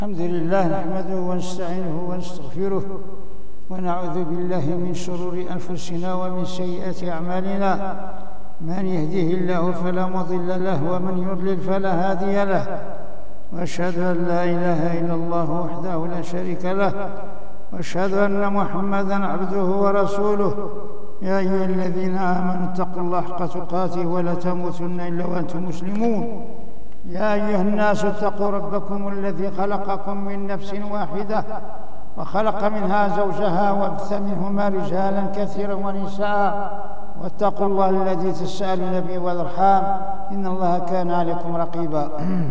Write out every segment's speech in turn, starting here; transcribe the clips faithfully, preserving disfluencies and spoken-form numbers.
الحمد لله نحمده ونستعينه ونستغفره ونعوذ بالله من شرور أنفسنا ومن سيئات أعمالنا. من يهده الله فلا مضل له ومن يضلل فلا هادي له، وأشهد أن لا إله إلا الله وحده لا شريك له، وأشهد أن محمدا عبده ورسوله. يا أيها الذين آمنوا اتقوا الله حق تقاته ولا تموتن إلا وأنتم مسلمون. يا أيها الناس اتقوا ربكم الذي خلقكم من نفس واحدة وخلق منها زوجها وبث منهما رجالا كثيرا ونساء، واتقوا الله الذي تسألون به والأرحام إن الله كان عليكم رقيبا.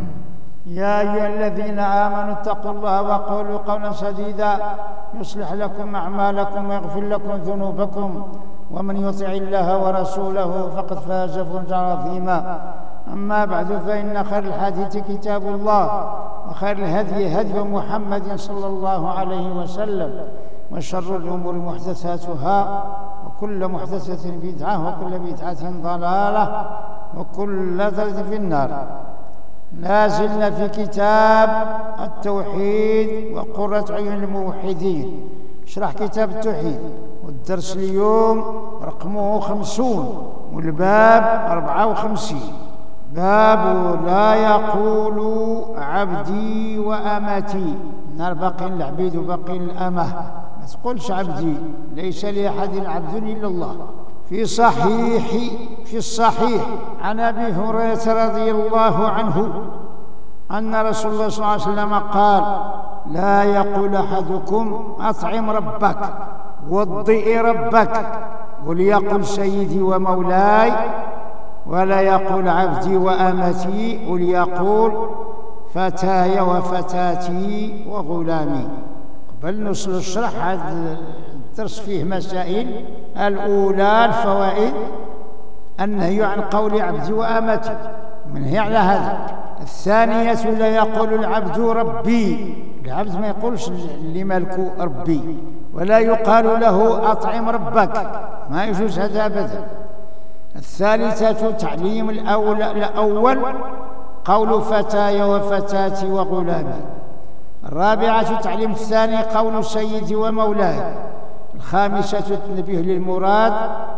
يا أيها الذين آمنوا اتقوا الله وقولوا قولا سديدا يصلح لكم أعمالكم ويغفر لكم ذنوبكم، ومن يطع الله ورسوله فقد فاز فوزا عظيما. أما بعد، فإن خير الحديث كتاب الله، وخير الهدي هدي محمد صلى الله عليه وسلم، وشر الأمور محدثاتها، وكل محدثة بدعة، وكل بدعة ضلالة، وكل ضلالة في النار. لا زلنا في كتاب التوحيد وقرة عيون الموحدين، شرح كتاب التوحيد، والدرس اليوم رقمه خمسون والباب أربعة وخمسين. باب لا يقول عبدي وأمتي. نار باقي العبيد وباقي الأمة، ما تقولش عبدي، ليس لأحد عبد إلا الله. في صحيح في الصحيح عن أبي هريرة رضي الله عنه أن رسول الله صلى الله عليه وسلم قال: لا يقول أحدكم أطعم ربك وضئ ربك، وليقل سيدي ومولاي، ولا يقول عبدي وأمتي، وليقول فتاي وفتاتي وغلامي. قبل نوصل الشرح، هذا الدرس فيه مسائل. الأولى الفوائد: النهي عن قول عبدي وأمتي، منهي على هذا. الثانية: لا يقول العبد ربي، العبد ما يقولش اللي ملكه ربي، ولا يقال له أطعم ربك، ما يجوز هذا أبدا. الثالثة: تعليم الأول, الأول قول فتاي وفتاتي وغلامي. الرابعة: تعليم الثاني قول سيدي ومولاي. الخامسة: التنبيه للمراد،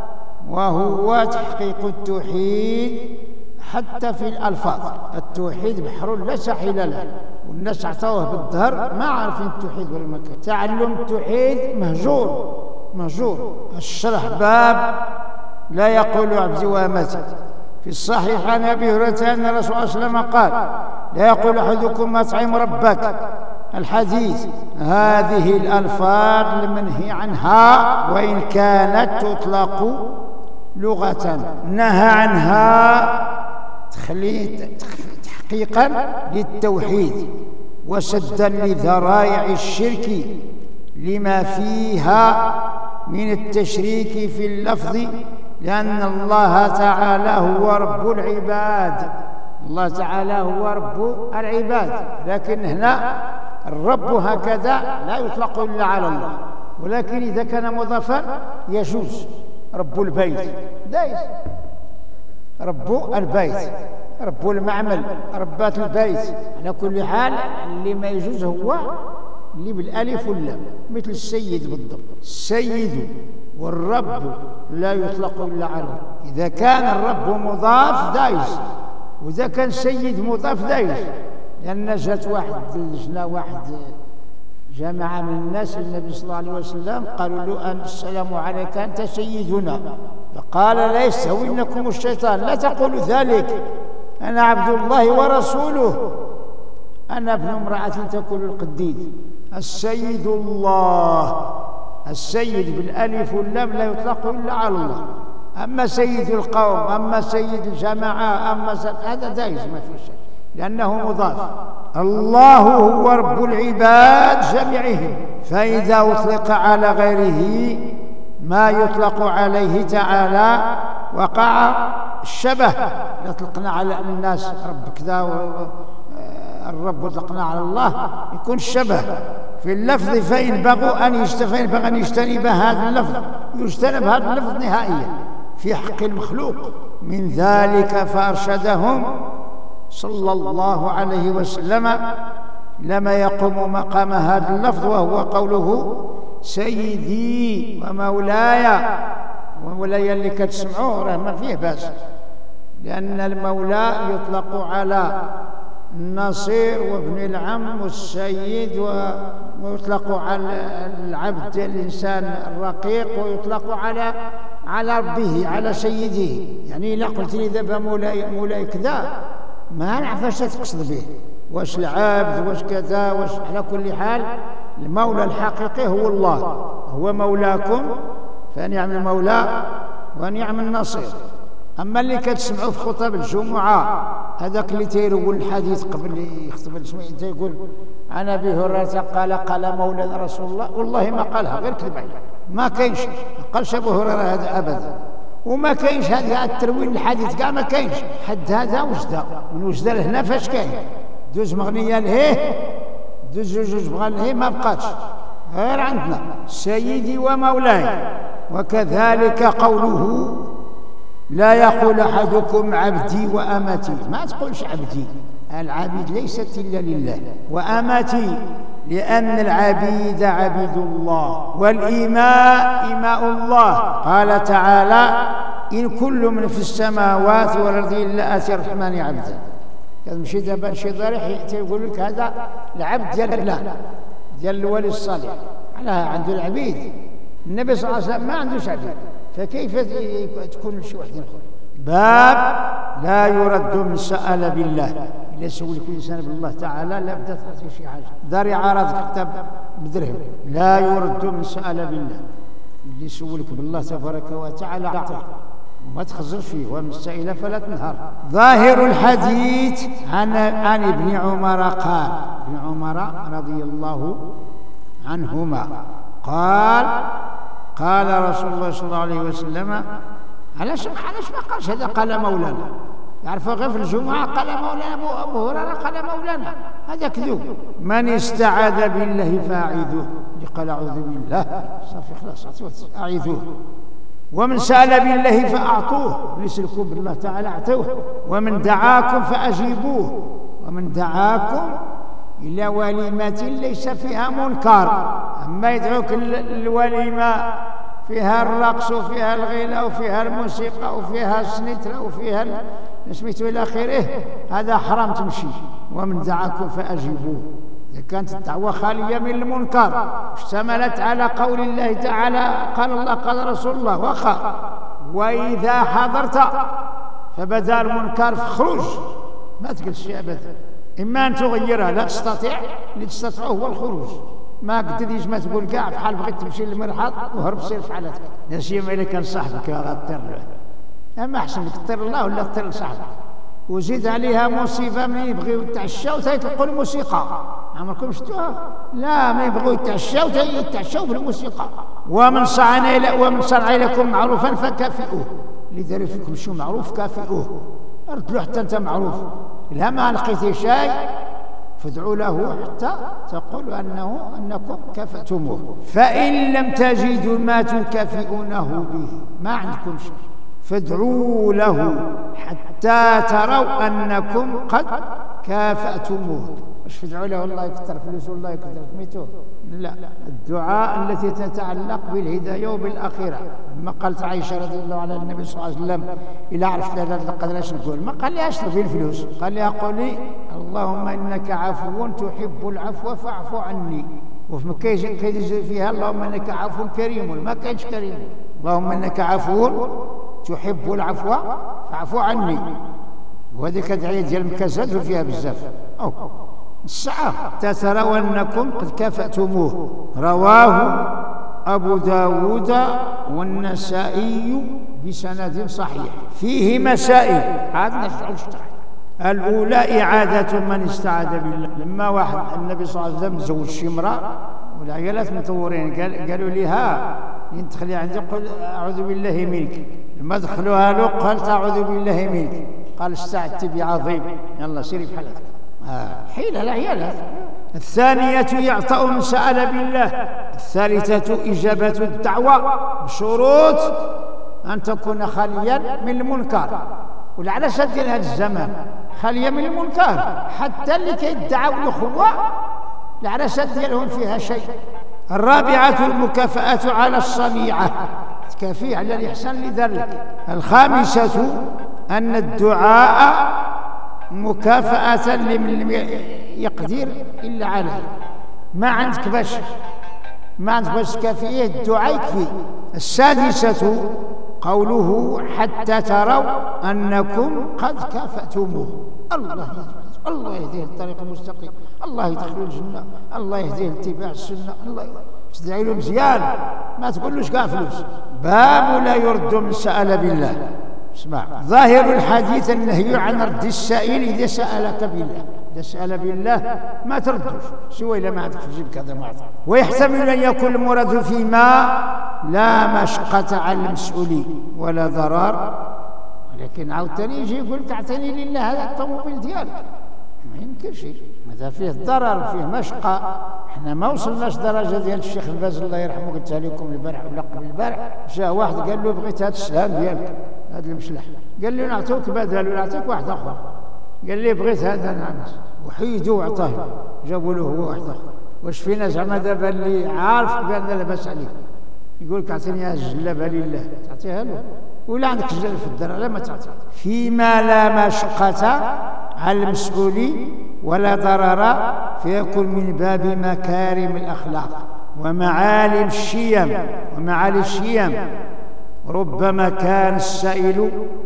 وهو تحقيق التوحيد حتى في الألفاظ. التوحيد بحر لا ساحل له، والناس اعطوه بالظهر ما عارفين التوحيد ولا مكان. تعلم التوحيد مهجور مهجور. الشرح باب لا يقول عبدي وأمتي. في الصحيح عن أبي هريرة أن الرسول صلى الله عليه وسلم قال: لا يقول أحدكم أطعم ربك. الحديث. هذه الألفاظ المنهي عنها، وإن كانت تطلق لغة، نهى عنها تحقيقا للتوحيد وسدا لذرائع الشرك لما فيها من التشريك في اللفظ، لأن الله تعالى هو رب العباد. الله تعالى هو رب العباد، لكن هنا الرب هكذا لا يطلق إلا على الله، ولكن إذا كان مضافا يجوز. رب البيت دايس، رب البيت، رب المعمل، ربات البيت. على كل حال اللي ما يجوز هو اللي بالالف واللام، مثل السيد بالضبط. السيد والرب لا يطلق الا على الله. اذا كان الرب مضاف دايس، واذا كان سيد مضاف دايس. لان جات واحد جنا واحد جماعه من الناس النبي صلى الله عليه وسلم، قالوا له: أن السلام عليك انت سيدنا. فقال: لا يستهوينكم الشيطان، لا تقولوا ذلك، انا عبد الله ورسوله، أنا ابن امرأة تأكل القديد. السيد الله، السيد بالألف واللام لا يطلق إلا على الله. أما سيد القوم، أما سيد الجماعة، أما هذا دايز ما في شيء، لأنه مضاف. الله هو رب العباد جميعهم، فإذا أطلق على غيره ما يطلق عليه تعالى وقع الشبه. يطلقنا على الناس رب كذا، الرب يطلقنا على الله، يكون الشبه في اللفظ. فإن بغوا أن يجتنب بغى أن يجتنب هذا اللفظ، يجتنب هذا اللفظ نهائيا في حق المخلوق. من ذلك فأرشدهم صلى الله عليه وسلم لما يقوم مقام هذا اللفظ، وهو قوله سيدي ومولاي. ومولاي اللي كتسمعوه راه ما فيه باس، لأن المولى يطلق على النصير وابن العم والسيد، ويطلق على العبد الإنسان الرقيق، ويطلق على على ربه على سيده. يعني إلا قلت لي دابا مولاي مولاي كذا ما نعرف اش تقصد به، واش العبد واش كذا واش. على كل حال المولى الحقيقي هو الله، هو مولاكم فنعم المولى ونعم النصير. أما اللي كتسمعوا في خطب الجمعة هذاك اللي تيروي الحديث قبل يخطب الجمعة تيقول عن أبي هريرة قال قال مولانا رسول الله، والله ما قالها، غير كذب عليه، ما كاينش، ما قالش أبو هريرة هذا أبدا، وما كاينش هذا الترويج الحديث كاع ما كاينش. حد هذا وجده من وجده لهنا فاش كاين؟ دوز مغنية لهيه، دوز جوج بغال لهيه، ما بقاتش غير عندنا سيدي ومولاي. وكذلك قوله لا يقول أحدكم عبدي وأمتي، ما تقولش عبدي، العبيد ليست إلا لله، وأمتي لأن العبيد عبيد الله، والإماء إماء الله. قال تعالى إن كل من في السماوات والأرض إلا آتي الرحمن عبدا. كتمشي دابا شي ضريح تيقول لك هذا العبد ديال فلان ديال الولي الصالح، على عنده العبيد. النبي صلى الله عليه وسلم ما عندوش عبيد، فكيف تكون شي واحد اخر؟ باب لا يرد من سأل بالله. إلا سولك الإنسان بالله تعالى لا بدا تعطي شي حاجة، دار يعارضك كتاب بدرهم. لا يرد من سأل بالله، اللي يسولك بالله تبارك وتعالى أعطيه وما تخزرش فيه، ومن السائل فلا تنهر. ظاهر الحديث عن عن ابن عمر قال، ابن عمر رضي الله عنهما قال قال رسول الله صلى الله عليه وسلم. علاش علاش ما قالش هذا قال مولانا؟ يعرفوا غير في الجمعة قال مولانا، أبو, أبو هريرة قال مولانا، هذا كذوب. من استعاذ بالله فأعيذوه، اللي قال أعوذ بالله صافي خلاص أعيذوه. ومن سأل بالله فأعطوه، اللي يسلكوا بالله تعالى أعطوه. ومن دعاكم فأجيبوه، ومن دعاكم إلى وليمة ليس فيها منكر. أما يدعوك الوليمة فيها الرقص وفيها الغنى وفيها الموسيقى وفيها السنترة وفيها سميتو إلى آخره، هذا حرام تمشي. ومن دعاكم فأجيبوه، إذا كانت الدعوة خالية من المنكر اشتملت على قول الله تعالى قال الله قال رسول الله وخا. وإذا حضرت فبدا المنكر فخرج، ما تقلش أبدا. إما أن تغيرها لا تستطيع، اللي تستطيعه هو الخروج. ما قدرتيش ما تقول كاع بحال بغيت تمشي للمرحاض وهرب سير في حالتك، لا سيما إلا كان صاحبك غطير له. أما أحسن لك تطير الله ولا تطير لصاحبك. وزيد عليها مصيبة من يبغيو يتعشاو تيطلقوا الموسيقى، عمركم شفتوها؟ لا، ما يبغيو يتعشاو تيتعشاو بالموسيقى. ومن صنع ومن صنع لكم معروفا فكافئوه، اللي داروا فيكم شو معروف كافئوه، رد له حتى أنت معروف. إلا ما لقيتي شيء فادعوا له حتى تقولوا أنه أنكم كافأتموه. فإن لم تجدوا ما تكافئونه به، ما عندكم شيء، فادعوا له حتى تروا أنكم قد كافأتموه. واش فادعوا له الله يكثر فلوس والله يكثر سميتوه؟ لا، الدعاء التي تتعلق بالهداية وبالآخرة. ما قالت عائشة رضي الله عنها النبي صلى الله عليه وسلم إلا عرفت لها القدر اش نقول، ما قال لها اشربي الفلوس، قال لها قولي اللهم إنك عفو تحب العفو فاعف عني. وفي مكة يجي فيها اللهم إنك عفو كريم، ما كانش كريم. اللهم إنك عفو تحب العفو فاعف عني. وهذيك الدعية ديال مكة زادوا فيها بزاف. أو الساعة تتروا أنكم قد كافأتموه. رواه أبو داود والنسائي بسند صحيح. فيه مسائل عاد نرجع للشرح. الأولى إعادة من استعاذ بالله. لما واحد النبي صلى الله عليه وسلم زوج شي امرأة والعيالات مطورين، قال قالوا لي ها تدخلي عندي قل أعوذ بالله منك. لما دخلوها له قالت أعوذ بالله منك، قال استعدت بعظيم، يلا سيري في حالتك. آه حيلة العيالات. الثانية يعطأ من سأل بالله. الثالثة إجابة الدعوة بشروط أن تكون خاليا من المنكر. والعلاش ديال هذا الزمان خالية من المنكر، حتى اللي كيدعوا الأخوة العرسات ديالهم فيها شيء. الرابعة المكافأة على الصنيعة، تكافيه على الإحسان اللي دار لك. الخامسة أن الدعاء مكافأة لمن لم يقدر إلا عليه. ما عندك باش ما عندك باش تكافئيه، الدعاء يكفي. السادسة قوله حتى تروا أنكم قد كافأتموه. الله يهديه، الله يهديه الطريق المستقيم، الله يدخله الجنة، الله يهديه لاتباع السنة، الله تدعي له مزيان، ما تقولوش كاع فلوس. باب لا يرد من سأل بالله. اسمع، ظاهر الحديث النهي عن رد السائل إذا سألك بالله. إذا سأل بالله ما تردوش، سوى إلا ما عندك في جيبك هذا ما عطاك. ويحتمل أن يكون المراد فيما لا مشقة على المسؤولين ولا ضرر، ولكن عاوتاني يجي يقول لك اعطيني لله هذا الطوموبيل ديالك، ما يمكنش، هذا فيه ضرر وفيه مشقة. احنا ما وصلناش درجة ديال الشيخ الباز الله يرحمه، قلتها لكم البارح ولا قبل البارح. جا واحد قال له بغيت هذا السهام ديالك، هذا المشلح، قال له نعطيوك بدل نعطيك واحد اخر، قال لي بغيت هذا نعنس، وحيدوه وعطاه، جابوا له هو واحد اخر. واش فينا زعما دابا اللي عارف بان لاباس عليه يقول لك اعطيني هذه الجلابه لله، تعطيها له؟ ولا عندك جلابه في الدار لا ما تعطيه. فيما لا مشقة على المسؤول ولا ضرر فيكون من باب مكارم الأخلاق ومعالم الشيم ومعالي الشيم. ربما كان السائل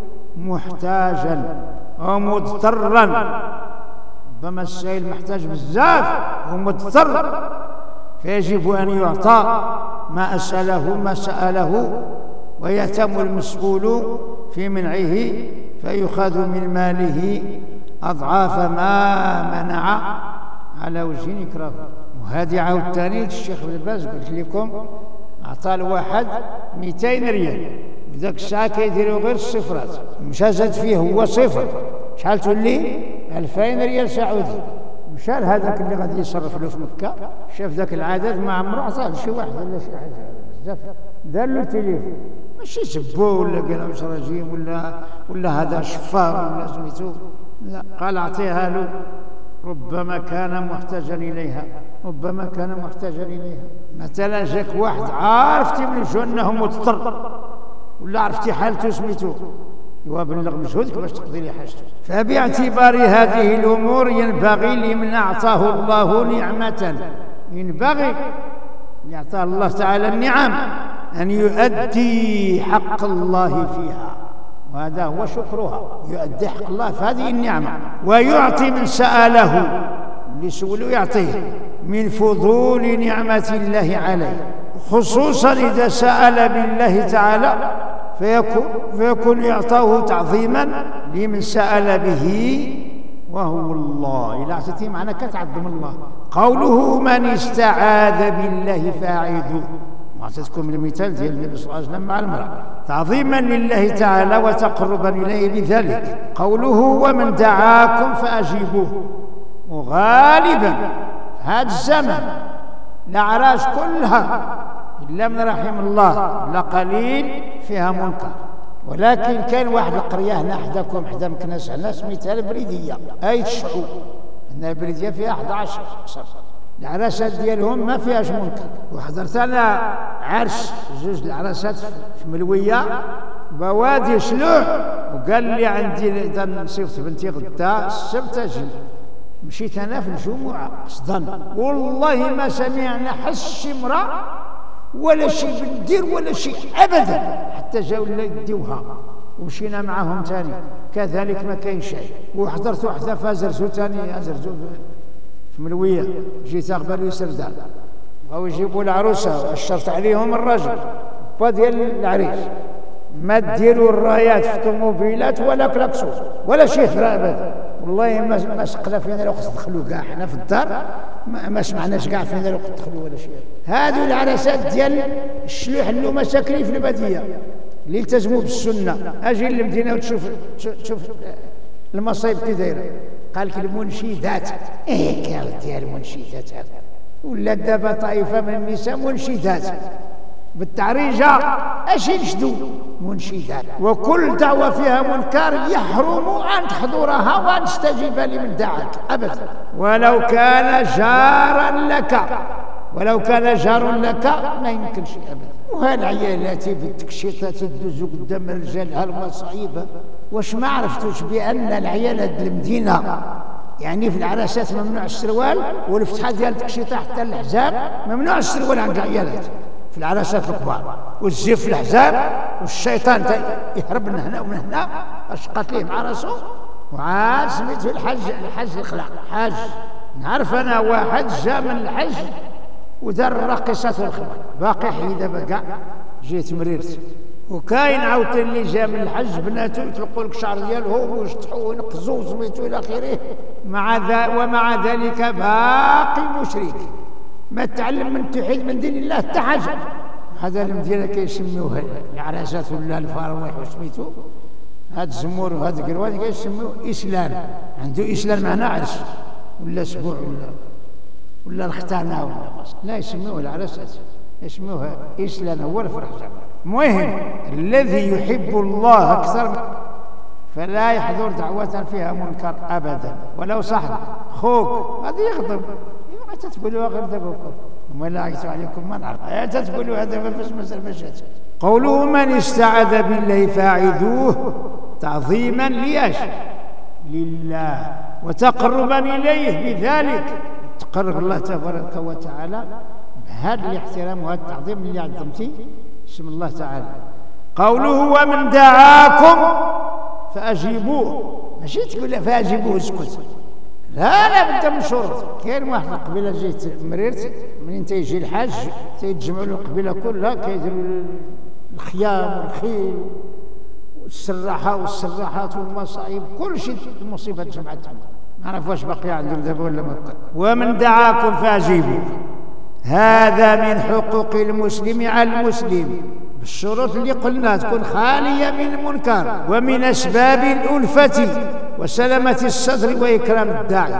محتاجا أو مضطرا، ربما السائل محتاج بزاف ومضطر، فيجب أن يعطى ما أسأله ما سأله، ويهتم المسؤول في منعه فيؤخذ من ماله أضعاف ما منع على وجه يكرهه. وهذه عاوتاني الشيخ ابن باز قلت لكم أعطى الواحد مئتين ريال، وذاك الساعة كيديروا غير الصفرات، مشى زاد فيه هو صفر، شحال تولي؟ ألفين ريال سعودي. مشى لهذاك اللي غادي يصرف له في مكة، شاف ذاك العدد ما عمره عطاه لشي واحد ولا شي حاجة بزاف، دار له التليفون، ماشي سبوه ولا قال له واش رجيم ولا ولا هذا شفار ولا سميتو، لا، قال اعطيها له. ربما كان محتاجا اليها، ربما كان محتاجا اليها. مثلا جاك واحد عرفتي من شو انه مضطر ولا عرفتي حالته سميتو، يبلغ مجهودك باش تقضي لي حاجته. فباعتبار هذه الامور ينبغي لمن اعطاه الله نعمه، ينبغي اللي اعطاه الله تعالى النعم ان يؤدي حق الله فيها، وهذا هو شكرها، يؤدي حق الله في هذه النعمة، ويعطي من سأله، اللي سولوا يعطيه من فضول نعمة الله عليه، خصوصا إذا سأل بالله تعالى فيكون, فيكون يعطاه تعظيما لمن سأل به وهو الله. إذا أعطيتي معنى كتعظم الله. قوله من استعاذ بالله فأعيذوه، أعطيتكم المثال ديال النبي صلى الله عليه وسلم مع المرأة، تعظيما لله تعالى وتقربا إليه بذلك. قوله ومن دعاكم فأجيبوه، وغالبا في هذا الزمن الأعراس كلها إلا من رحم الله لا قليل فيها منكر، ولكن كان واحد القرية هنا حداكم حدا مكناس هنا سميتها البريدية، أي الشعوب، هنا البريدية فيها أحد عشر قصر، العراسات ديالهم ما فيهاش منكر. وحضرت انا عرس جوج العراسات في ملويه بوادي شلوح، وقال لي عندي نصيفط بنتي غدا السبت اجي، مشيت انا في الجمعه قصدا، والله ما سمعنا حس شي امراه ولا شي بندير ولا شي ابدا، حتى جاو اللي يديوها ومشينا معاهم ثاني كذلك ما كاين شيء. وحضرت وحده فازرتو ثاني ازرتو في ملويه، جيت قبل سردان بغاو يجيبوا العروسه واشرت عليهم الرجل با ديال العريس، ما ديروا الرايات في الطوموبيلات ولا كلاكسو ولا شي خرا ابدا، والله ما ما سقنا فينا لو تدخلوا كاع، حنا في الدار ما, ما سمعناش كاع فينا لو تدخلوا ولا شي. هادو العراسات ديال الشلوح اللي هما ساكنين في الباديه اللي التزموا بالسنه، اجي للمدينه وتشوف تشوف المصايب كي دايره. قال لك المنشدات، ايه كاع ديال المنشدات هذا، ولا دابا طائفه من النساء منشدات، بالتعريجة اش ينشدوا منشدات، وكل دعوة فيها منكر يحرم أن تحضرها وأن تستجيب لمن دعاك أبدا، ولو كان جارا لك ولو كان جار لك ما يمكنش أبدا. وهالعيالات بالتكشيطات تدوزو قدام الرجال هالمصايب، واش ما عرفتوش بأن العيالات المدينة يعني في العراسات ممنوع السروال، والفتحة ديال التكشيطة حتى الحزام ممنوع السروال عند العيالات في العراسات الكبار، والزيف في الحزام، والشيطان يهرب من هنا ومن هنا اش قاتليه مع راسو. وعاد سميتو الحج الحج الخلاق حاج. نعرف انا واحد جا من الحج ودار الراقصات والخمر باقي حي دابا كاع جيت مريرت. وكاين عاوتاني اللي جا من الحج بناتو يطلقوا لك الشعر ديالهم ويشطحوا وينقزوا سميتو الى اخره، مع ذا ومع ذلك باقي مشرك ما تعلم من توحيد من دين الله حتى حاجه. هذا المدينه كيسميوه العراسات ولا الفراويح وسميتو هاد الزمور وهاد القروات كيسميوه اسلام، عنده اسلام معناه عرس ولا اسبوع ولا ولا الختانه ولا لا يسموه العرسات يسموها اسلام هو الفرح. المهم الذي يحب الله اكثر فلا يحضر دعوة فيها منكر ابدا ولو صاحب خوك هذا يغضب ما تتقولوا غير دابا وما لا عيت عليكم ما نعرف تتقولوا هذا ما فيش مازال ما جات. قوله من استعاذ بالله فاعذوه تعظيما ليش لله وتقربا اليه بذلك، تقرب الله تبارك وتعالى بهذا الاحترام وهذا التعظيم اللي عظمتي اسم الله تعالى. قوله ومن دعاكم فاجيبوه، ماشي تقول فاجيبوه اسكت، لا لا بد من شروط. كاين واحد القبيله جيت مريرت منين تيجي الحاج تيتجمعوا له القبيله كلها كيديروا الخيام والخيل والسراحه والسراحات والمصايب كل شيء المصيبه تجمعت. ما نعرف واش باقي عندهم دابا ولا ما بقى. ومن دعاكم فاجيبوه هذا من حقوق المسلم على المسلم بالشروط اللي قلنا تكون خاليه من المنكر ومن اسباب الالفه وسلامه الصدر واكرام الداعي.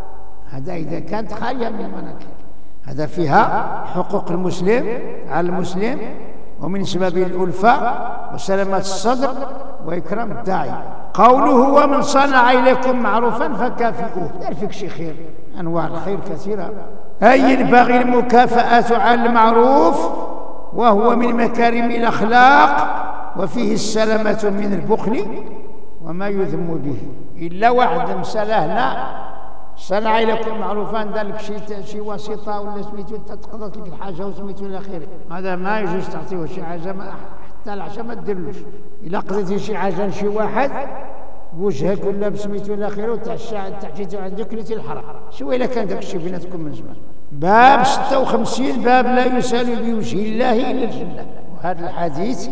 هذا اذا كانت خاليه من المناكر هذا فيها حقوق المسلم على المسلم ومن اسباب الالفه وسلامه الصدر واكرام الداعي. قوله ومن صنع اليكم معروفا فكافئوه، دار فيك شي خير انواع الخير كثيره، اي ينبغي المكافاه على المعروف وهو من مكارم الاخلاق وفيه السلامه من البخل وما يذم به. الا واحد مساله هنا صنع اليكم معروفا دار لك شي شي واسطه ولا سميتو تقضت لك الحاجه وسميتو الى اخره، هذا ما يجوز تعطيه شي حاجه حتى العشاء ما ديرلوش. الا قضيتي شي حاجه لشي واحد بوجهك ولا بسميتو الى اخره وتعشى تعشيتو عندك كليتي الحرام، شويه الا كان داك الشيء بيناتكم من زمان. باب ستة وخمسين باب لا يسال بوجه الله الا الجنه، وهذا الحديث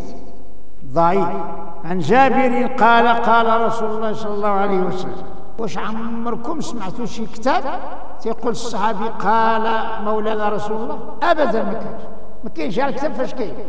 ضعيف. عن جابر قال قال رسول الله صلى الله عليه وسلم. واش عمركم سمعتوا شي كتاب تيقول الصحابي قال مولانا رسول الله؟ ابدا ما كانش، ما كاينش على الكتاب فاش كاين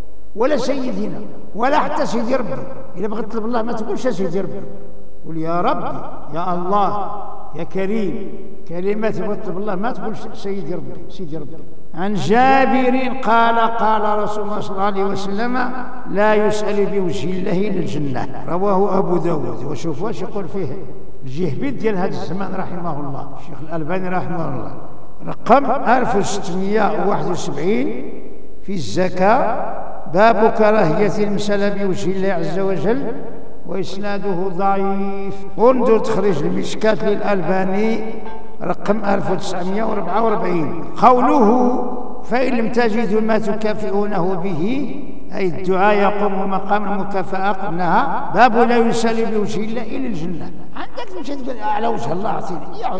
ولا سيدنا ولا حتى سيدي ربي. الا بغيت تطلب الله ما تقولش سيدي ربي، قول يا ربي يا الله يا كريم، كلمات بغيت تطلب الله ما تقولش سيدي ربي سيدي ربي. عن جابر قال قال رسول الله صلى الله عليه وسلم لا يسأل بوجه الله إلا الجنة، رواه أبو داود. وشوفوا واش يقول فيه الجهبيد ديال هذا الزمان رحمه الله الشيخ الألباني رحمه الله، رقم ألف وستمائة وواحد وسبعين في الزكاة، باب كراهية المسألة بوجه الله عز وجل وإسناده ضعيف. انظر تخريج المشكات للألباني رقم ألف وتسعمائة وأربعة وأربعين. قوله فإن لم تجدوا ما تكافئونه به أي الدعاء يقوم مقام المكافأة قلناها. باب لا يسأل بوجه الله إلا الجنة، عندك تمشي تقول على وجه الله أعطيني يعود.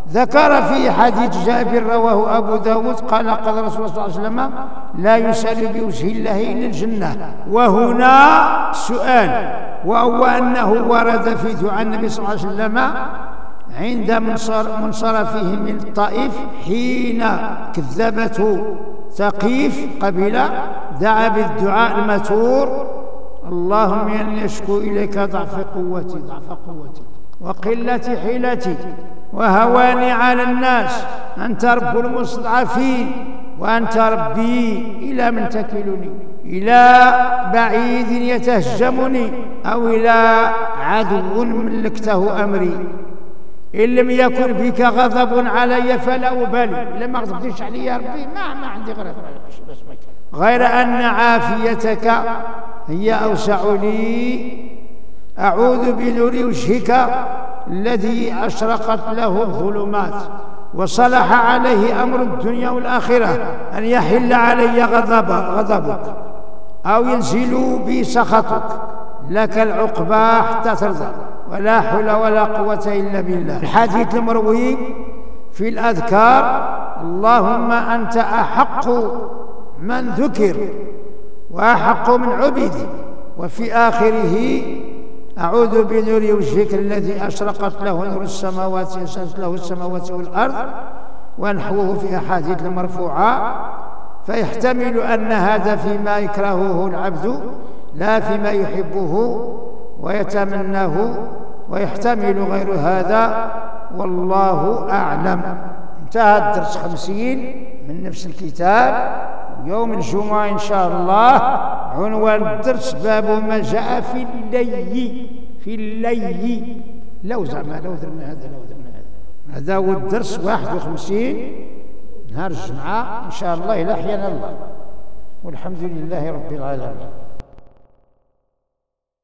ذكر في حديث جابر رواه أبو داود قال قال رسول الله صلى الله عليه وسلم لا يسأل بوجه الله إلا الجنة. وهنا سؤال، وهو أنه ورد في دعاء النبي صلى الله عليه وسلم عند منصرفه من الطائف حين كذبته ثقيف قبيلة دعا بالدعاء الماثور اللهم إني أشكو إليك ضعف قوتي ضعف قوتي وقلة حيلتي وهواني على الناس أنت رب المستضعفين وأنت ربي إلى من تكلني؟ إلى بعيد يتهجمني أو إلى عدو ملكته أمري؟ إن لم يكن بك غضب علي فلا أبالي. إلا ما غضبتش علي يا ربي ما, ما عندي غير غير أن عافيتك هي أوسع لي. أعوذ بنور وجهك الذي أشرقت له الظلمات وصلح عليه أمر الدنيا والآخرة أن يحل علي غضب غضبك أو ينزل بي سخطك. لك العقبى حتى ترضى ولا حول ولا قوة إلا بالله. الحديث المروي في الأذكار: اللهم أنت أحق من ذكر وأحق من عبد. وفي آخره: أعوذ بنور وجهك الذي أشرقت له نور السماوات أشرقت له السماوات والأرض، ونحوه في أحاديث المرفوعة. فيحتمل أن هذا فيما يكرهه العبد لا فيما يحبه ويتمناه، ويحتمل غير هذا والله أعلم. انتهى الدرس خمسين من نفس الكتاب. يوم الجمعة إن شاء الله عنوان الدرس: باب ما جاء في اللي في اللي لو زعما لو درنا هذا لو درنا هذا. هذا هو الدرس واحد وخمسين نهار الجمعة إن شاء الله إلى أحيانا الله، والحمد لله رب العالمين.